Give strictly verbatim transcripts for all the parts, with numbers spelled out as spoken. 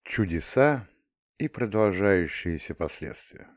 Чудеса и продолжающиеся последствия.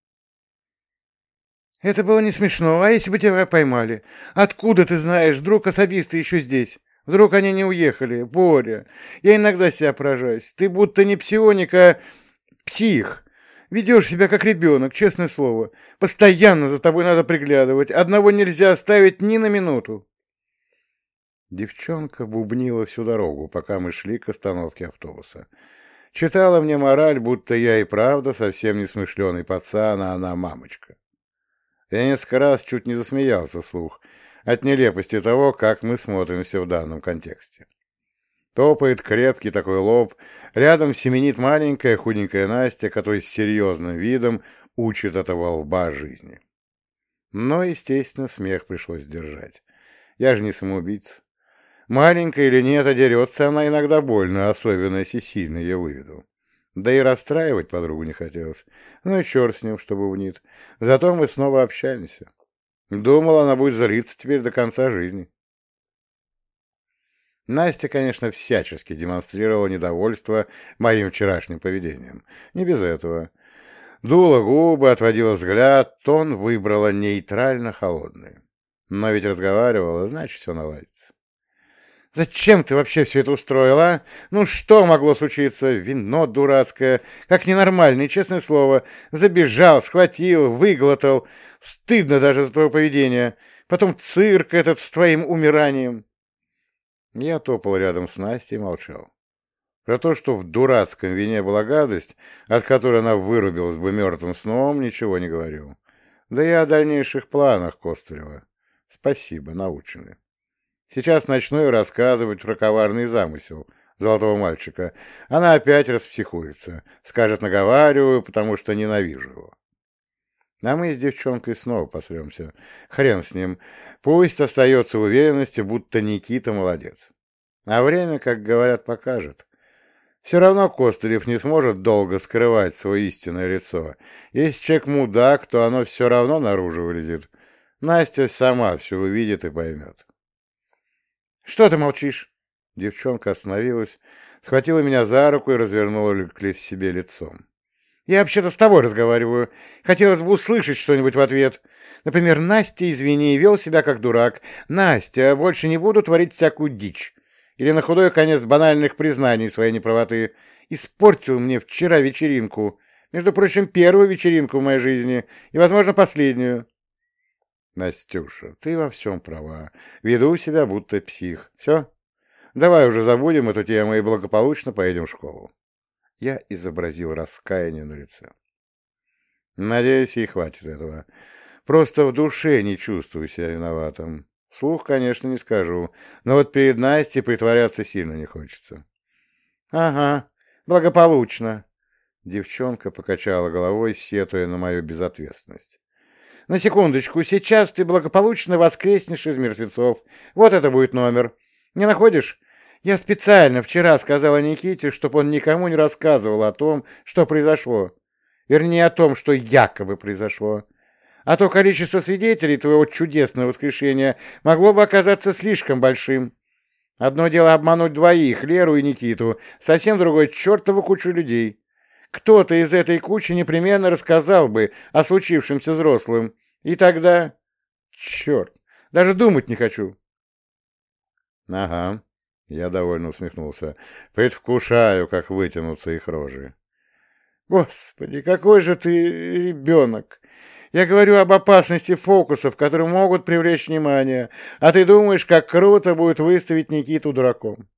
«Это было не смешно. А если бы тебя поймали? Откуда ты знаешь? Вдруг особисты еще здесь? Вдруг они не уехали? Боря, я иногда себя поражаюсь. Ты будто не псионик, а псих. Ведешь себя как ребенок, честное слово. Постоянно за тобой надо приглядывать. Одного нельзя оставить ни на минуту». Девчонка бубнила всю дорогу, пока мы шли к остановке автобуса. Читала мне мораль, будто я и правда совсем не смышленый пацан, а она мамочка. Я несколько раз чуть не засмеялся вслух от нелепости того, как мы смотримся в данном контексте. Топает крепкий такой лоб, рядом семенит маленькая худенькая Настя, которая с серьезным видом учит этого лба жизни. Но, естественно, смех пришлось сдержать. Я же не самоубийца. Маленькая или нет, а дерется она иногда больно, особенно если сильно ее выведу. Да и расстраивать подругу не хотелось. Ну и черт с ним, чтобы унит. Зато мы снова общаемся. Думал, она будет злиться теперь до конца жизни. Настя, конечно, всячески демонстрировала недовольство моим вчерашним поведением. Не без этого. Дула губы, отводила взгляд, тон выбрала нейтрально холодный. Но ведь разговаривала, значит, все наладится. «Зачем ты вообще все это устроила, а? Ну что могло случиться? Вино дурацкое, как ненормальный, честное слово. Забежал, схватил, выглотал. Стыдно даже за твое поведение. Потом цирк этот с твоим умиранием». Я топал рядом с Настей и молчал. Про то, что в дурацком вине была гадость, от которой она вырубилась бы мертвым сном, ничего не говорил. Да и о дальнейших планах Костырева. Спасибо, научены. Сейчас начну ей рассказывать про коварный замысел золотого мальчика. Она опять распсихуется. Скажет, наговариваю, потому что ненавижу его. А мы с девчонкой снова посремся. Хрен с ним. Пусть остается в уверенности, будто Никита молодец. А время, как говорят, покажет. Все равно Костылев не сможет долго скрывать свое истинное лицо. Если человек мудак, то оно все равно наружу вылезет. Настя сама все увидит и поймет. «Что ты молчишь?» Девчонка остановилась, схватила меня за руку и развернула к себе лицом. «Я вообще-то с тобой разговариваю. Хотелось бы услышать что-нибудь в ответ. Например, Настя, извини, вел себя как дурак. Настя, больше не буду творить всякую дичь. Или на худой конец банальных признаний своей неправоты. Испортил мне вчера вечеринку. Между прочим, первую вечеринку в моей жизни и, возможно, последнюю». «Настюша, ты во всем права. Веду себя, будто псих. Все? Давай уже забудем эту тему и благополучно поедем в школу». Я изобразил раскаяние на лице. Надеюсь, ей хватит этого. Просто в душе не чувствую себя виноватым. Вслух, конечно, не скажу, но вот перед Настей притворяться сильно не хочется. «Ага, благополучно». Девчонка покачала головой, сетуя на мою безответственность. «На секундочку, сейчас ты благополучно воскреснешь из мертвецов. Вот это будет номер. Не находишь? Я специально вчера сказала Никите, чтобы он никому не рассказывал о том, что произошло. Вернее, о том, что якобы произошло. А то количество свидетелей твоего чудесного воскрешения могло бы оказаться слишком большим. Одно дело обмануть двоих, Леру и Никиту, совсем другое — чертову кучу людей. Кто-то из этой кучи непременно рассказал бы о случившемся взрослым. И тогда... Черт, даже думать не хочу». «Ага», — я довольно усмехнулся. «Предвкушаю, как вытянутся их рожи». «Господи, какой же ты ребенок! Я говорю об опасности фокусов, которые могут привлечь внимание, а ты думаешь, как круто будет выставить Никиту дураком».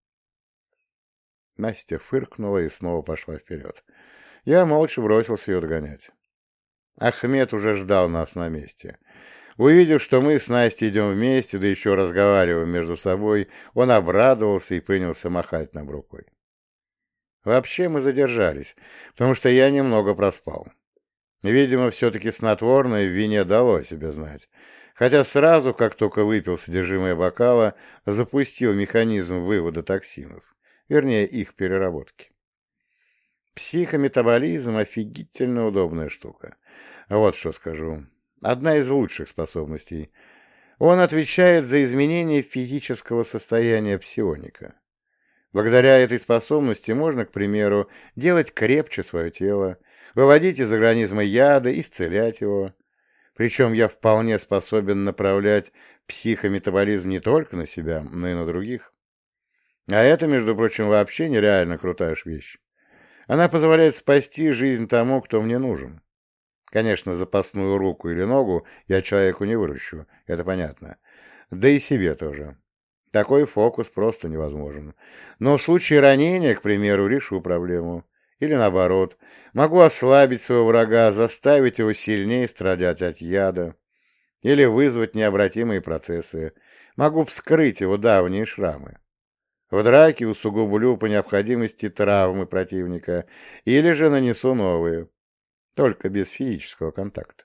Настя фыркнула и снова пошла вперед. Я молча бросился ее догонять. Ахмед уже ждал нас на месте. Увидев, что мы с Настей идем вместе, да еще разговариваем между собой, он обрадовался и принялся махать нам рукой. Вообще мы задержались, потому что я немного проспал. Видимо, все-таки снотворное в вине дало о себе знать, хотя сразу, как только выпил содержимое бокала, запустил механизм вывода токсинов, вернее, их переработки. Психометаболизм — офигительно удобная штука. Вот что скажу. Одна из лучших способностей. Он отвечает за изменение физического состояния псионика. Благодаря этой способности можно, к примеру, делать крепче свое тело, выводить из организма яды, исцелять его. Причем я вполне способен направлять психометаболизм не только на себя, но и на других. А это, между прочим, вообще нереально крутая ж вещь. Она позволяет спасти жизнь тому, кто мне нужен. Конечно, запасную руку или ногу я человеку не выращу, это понятно. Да и себе тоже. Такой фокус просто невозможен. Но в случае ранения, к примеру, решу проблему. Или наоборот, могу ослабить своего врага, заставить его сильнее страдать от яда. Или вызвать необратимые процессы. Могу вскрыть его давние шрамы. В драке усугублю по необходимости травмы противника. Или же нанесу новые. Только без физического контакта.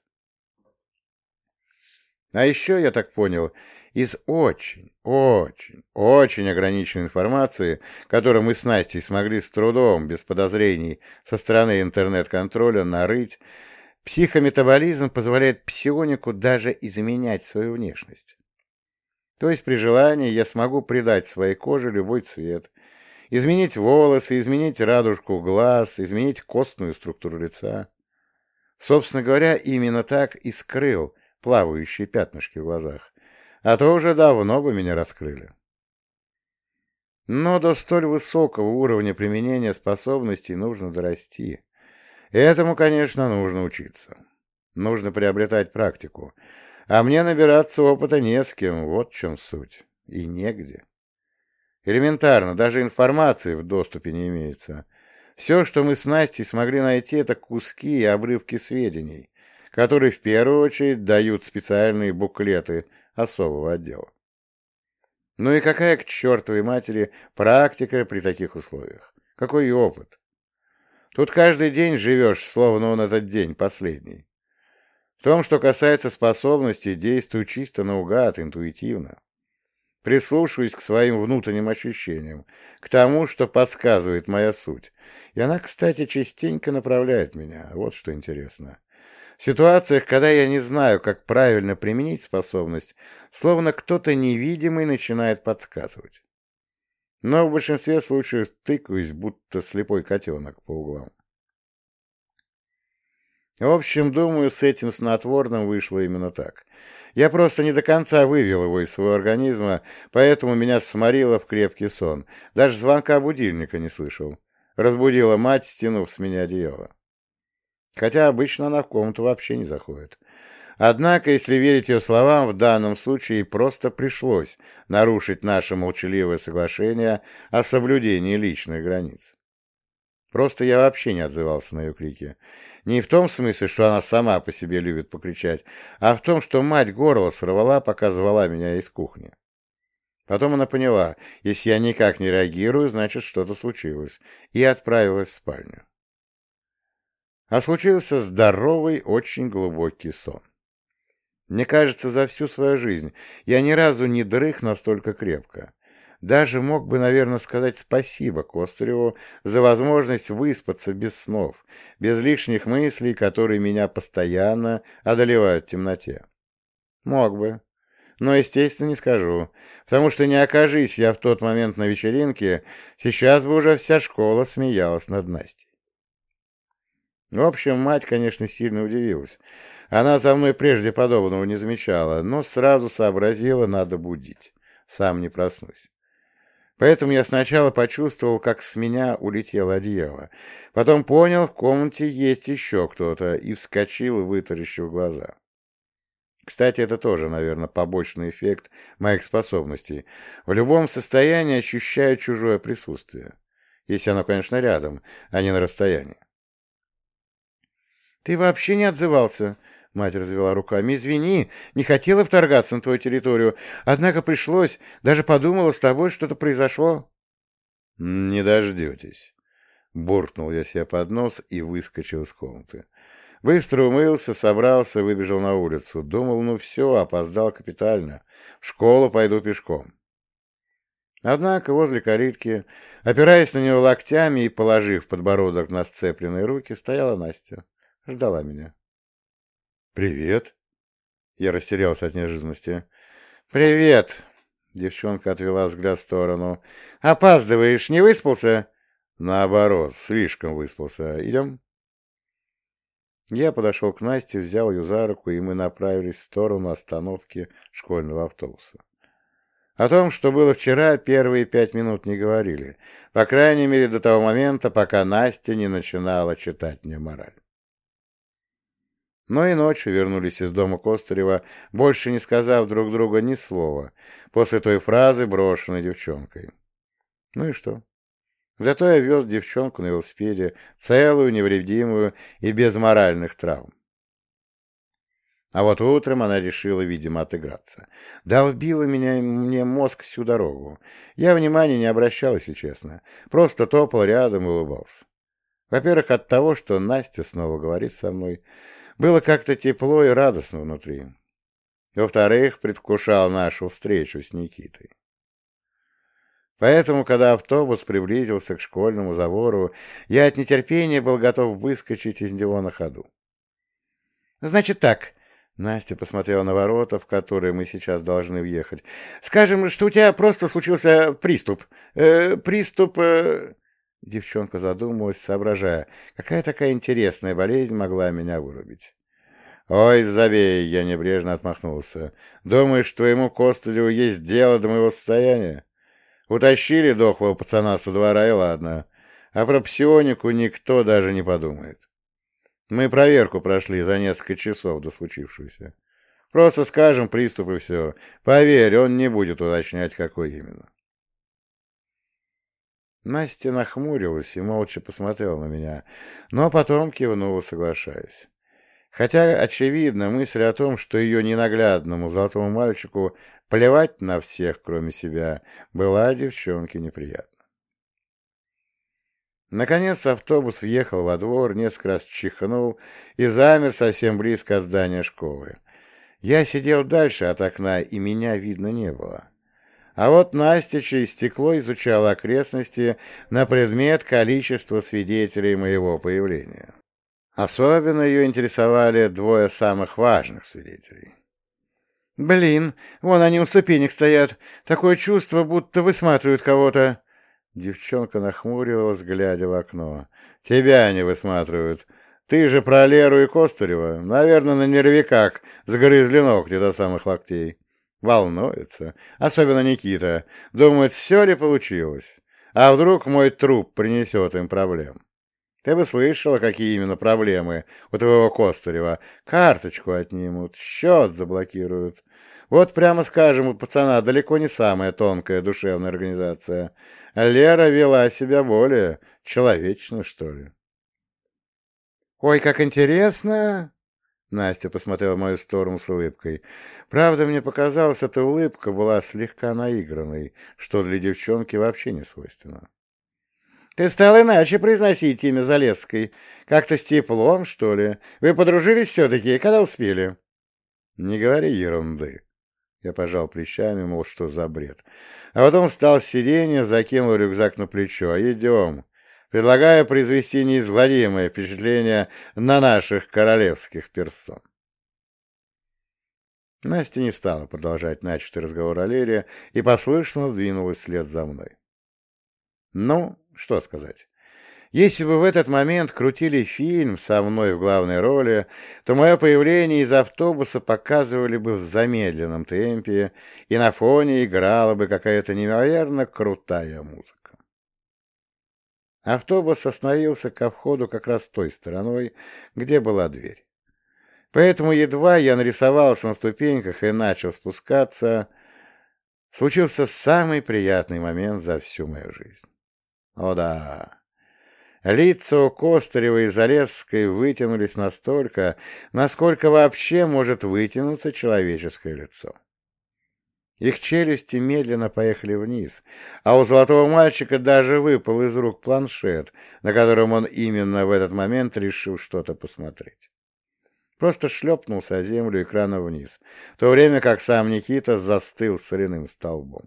А еще, я так понял, из очень, очень, очень ограниченной информации, которую мы с Настей смогли с трудом, без подозрений, со стороны интернет-контроля нарыть, психометаболизм позволяет псионику даже изменять свою внешность. То есть при желании я смогу придать своей коже любой цвет, изменить волосы, изменить радужку глаз, изменить костную структуру лица. Собственно говоря, именно так и скрыл плавающие пятнышки в глазах, а то уже давно бы меня раскрыли. Но до столь высокого уровня применения способностей нужно дорасти. Этому, конечно, нужно учиться. Нужно приобретать практику. А мне набираться опыта не с кем, вот в чем суть. И негде. Элементарно, даже информации в доступе не имеется. Все, что мы с Настей смогли найти, это куски и обрывки сведений, которые в первую очередь дают специальные буклеты особого отдела. Ну и какая к чертовой матери практика при таких условиях? Какой опыт? Тут каждый день живешь, словно он этот день последний. В том, что касается способностей, действую чисто наугад, интуитивно. Прислушиваюсь к своим внутренним ощущениям, к тому, что подсказывает моя суть. И она, кстати, частенько направляет меня. Вот что интересно. В ситуациях, когда я не знаю, как правильно применить способность, словно кто-то невидимый начинает подсказывать. Но в большинстве случаев тыкаюсь, будто слепой котенок по углам. В общем, думаю, с этим снотворным вышло именно так. Я просто не до конца вывел его из своего организма, поэтому меня сморило в крепкий сон. Даже звонка будильника не слышал. Разбудила мать, стянув с меня одеяло. Хотя обычно она в комнату вообще не заходит. Однако, если верить ее словам, в данном случае просто пришлось нарушить наше молчаливое соглашение о соблюдении личных границ. Просто я вообще не отзывался на ее крики. Не в том смысле, что она сама по себе любит покричать, а в том, что мать горло сорвала, пока звала меня из кухни. Потом она поняла, если я никак не реагирую, значит, что-то случилось, и отправилась в спальню. А случился здоровый, очень глубокий сон. Мне кажется, за всю свою жизнь я ни разу не дрых настолько крепко. Даже мог бы, наверное, сказать спасибо Костыреву за возможность выспаться без снов, без лишних мыслей, которые меня постоянно одолевают в темноте. Мог бы. Но, естественно, не скажу, потому что не окажись я в тот момент на вечеринке, сейчас бы уже вся школа смеялась над Настей. В общем, мать, конечно, сильно удивилась. Она за мной прежде подобного не замечала, но сразу сообразила, надо будить. Сам не проснусь. Поэтому я сначала почувствовал, как с меня улетело одеяло. Потом понял, в комнате есть еще кто-то, и вскочил, вытаращив глаза. Кстати, это тоже, наверное, побочный эффект моих способностей. В любом состоянии ощущаю чужое присутствие. Если оно, конечно, рядом, а не на расстоянии. «Ты вообще не отзывался?» — мать развела руками. «Извини, не хотела вторгаться на твою территорию, однако пришлось, даже подумала, с тобой что-то произошло». «Не дождетесь», — буркнул я себе под нос и выскочил из комнаты. Быстро умылся, собрался, выбежал на улицу. Думал, ну все, опоздал капитально. В школу пойду пешком. Однако возле калитки, опираясь на нее локтями и положив подбородок на сцепленные руки, стояла Настя. Ждала меня. «Привет!» Я растерялся от неожиданности. «Привет!» Девчонка отвела взгляд в сторону. «Опаздываешь, не выспался?» «Наоборот, слишком выспался. Идем?» Я подошел к Насте, взял ее за руку, и мы направились в сторону остановки школьного автобуса. О том, что было вчера, первые пять минут не говорили. По крайней мере, до того момента, пока Настя не начинала читать мне мораль. Но и ночью вернулись из дома Костырева, больше не сказав друг другу ни слова, после той фразы, брошенной девчонкой. Ну и что? Зато я вез девчонку на велосипеде, целую, невредимую и без моральных травм. А вот утром она решила, видимо, отыграться. Долбила меня, мне мозг всю дорогу. Я внимания не обращал, если честно. Просто топал рядом и улыбался. Во-первых, от того, что Настя снова говорит со мной, было как-то тепло и радостно внутри. Во-вторых, предвкушал нашу встречу с Никитой. Поэтому, когда автобус приблизился к школьному забору, я от нетерпения был готов выскочить из него на ходу. «Значит так», — Настя посмотрела на ворота, в которые мы сейчас должны въехать, «скажем, что у тебя просто случился приступ. Э, приступ...» э... Девчонка задумалась, соображая, какая такая интересная болезнь могла меня вырубить. «Ой, забей!» — я небрежно отмахнулся. «Думаешь, твоему Костылеву есть дело до моего состояния? Утащили дохлого пацана со двора, и ладно. А про псионику никто даже не подумает. Мы проверку прошли за несколько часов до случившегося. Просто скажем приступ и все. Поверь, он не будет уточнять, какой именно». Настя нахмурилась и молча посмотрела на меня, но потом кивнула, соглашаясь. Хотя, очевидно, мысль о том, что ее ненаглядному золотому мальчику плевать на всех, кроме себя, была девчонке неприятна. Наконец автобус въехал во двор, несколько раз чихнул и замер совсем близко от здания школы. Я сидел дальше от окна, и меня видно не было. А вот Настя через стекло изучала окрестности на предмет количества свидетелей моего появления. Особенно ее интересовали двое самых важных свидетелей. «Блин, вон они у ступенек стоят. Такое чувство, будто высматривают кого-то». Девчонка нахмурилась, глядя в окно. «Тебя не высматривают. Ты же про Леру и Костырева. Наверное, на нервиках сгрызли ногти до самых локтей. Волнуется. Особенно Никита. Думает, все ли получилось. А вдруг мой труп принесет им проблем. Ты бы слышала, какие именно проблемы у твоего Костырева. Карточку отнимут, счет заблокируют. Вот прямо скажем, у пацана далеко не самая тонкая душевная организация. Лера вела себя более человечно, что ли». «Ой, как интересно!» Настя посмотрела в мою сторону с улыбкой. Правда, мне показалось, эта улыбка была слегка наигранной, что для девчонки вообще не свойственно. «Ты стал иначе произносить имя Залесской. Как-то с теплом, что ли? Вы подружились все-таки? Когда успели?» «Не говори ерунды». Я пожал плечами, мол, что за бред. А потом встал с сиденья, закинул рюкзак на плечо. «Идем. Предлагаю произвести неизгладимое впечатление на наших королевских персон». Настя не стала продолжать начатый разговор о Лере и послушно двинулась вслед за мной. Ну, что сказать. Если бы в этот момент крутили фильм со мной в главной роли, то мое появление из автобуса показывали бы в замедленном темпе, и на фоне играла бы какая-то невероятно крутая музыка. Автобус остановился ко входу как раз той стороной, где была дверь. Поэтому едва я нарисовался на ступеньках и начал спускаться, случился самый приятный момент за всю мою жизнь. О да! Лица у Костырева и Залесской вытянулись настолько, насколько вообще может вытянуться человеческое лицо. Их челюсти медленно поехали вниз, а у золотого мальчика даже выпал из рук планшет, на котором он именно в этот момент решил что-то посмотреть. Просто шлепнулся о землю экраном вниз, в то время как сам Никита застыл соляным столбом.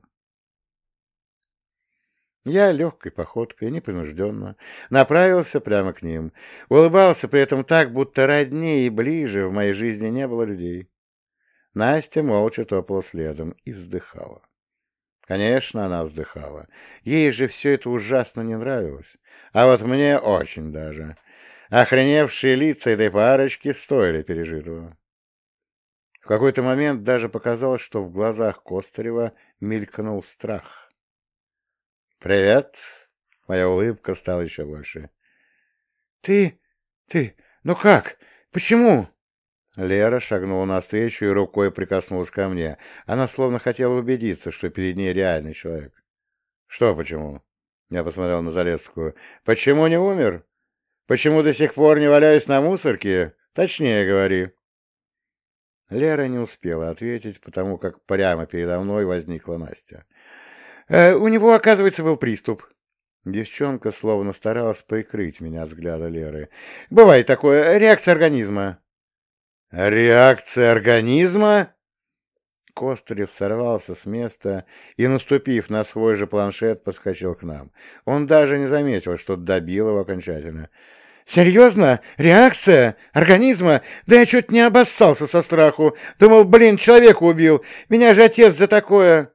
Я легкой походкой, непринужденно, направился прямо к ним, улыбался при этом так, будто роднее и ближе в моей жизни не было людей. Настя молча топала следом и вздыхала. Конечно, она вздыхала. Ей же все это ужасно не нравилось. А вот мне очень даже. Охреневшие лица этой парочки стоили пережитого. В какой-то момент даже показалось, что в глазах Костарева мелькнул страх. «Привет!» — моя улыбка стала еще больше. «Ты... ты... ну как? Почему?» Лера шагнула навстречу и рукой прикоснулась ко мне. Она словно хотела убедиться, что перед ней реальный человек. «Что почему?» Я посмотрел на Залесскую. «Почему не умер? Почему до сих пор не валяюсь на мусорке? Точнее говори». Лера не успела ответить, потому как прямо передо мной возникла Настя. «Э, «У него, оказывается, был приступ». Девчонка словно старалась прикрыть меня от взгляда Леры. «Бывает такое, реакция организма». «Реакция организма?» Костырев сорвался с места и, наступив на свой же планшет, подскочил к нам. Он даже не заметил, что добил его окончательно. «Серьезно? Реакция? Организма? Да я чуть не обоссался со страху. Думал, блин, человека убил. Меня же отец за такое...»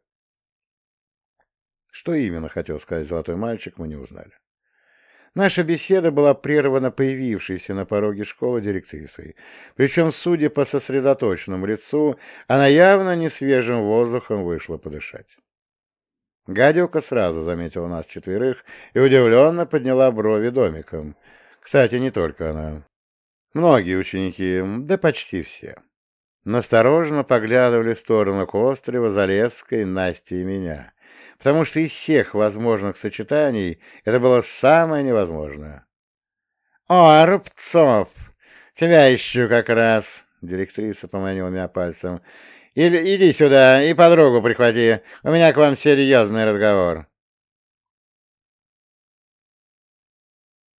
Что именно хотел сказать золотой мальчик, мы не узнали. Наша беседа была прервана появившейся на пороге школы директрисой. Причем, судя по сосредоточенному лицу, она явно не свежим воздухом вышла подышать. Гадюка сразу заметила нас четверых и удивленно подняла брови домиком. Кстати, не только она. Многие ученики, да почти все, настороженно поглядывали в сторону Костарева, Залесской, Насти и меня, потому что из всех возможных сочетаний это было самое невозможное. «О, Рубцов! Тебя ищу как раз!» — директриса поманила меня пальцем. «Или иди сюда и подругу прихвати, у меня к вам серьезный разговор».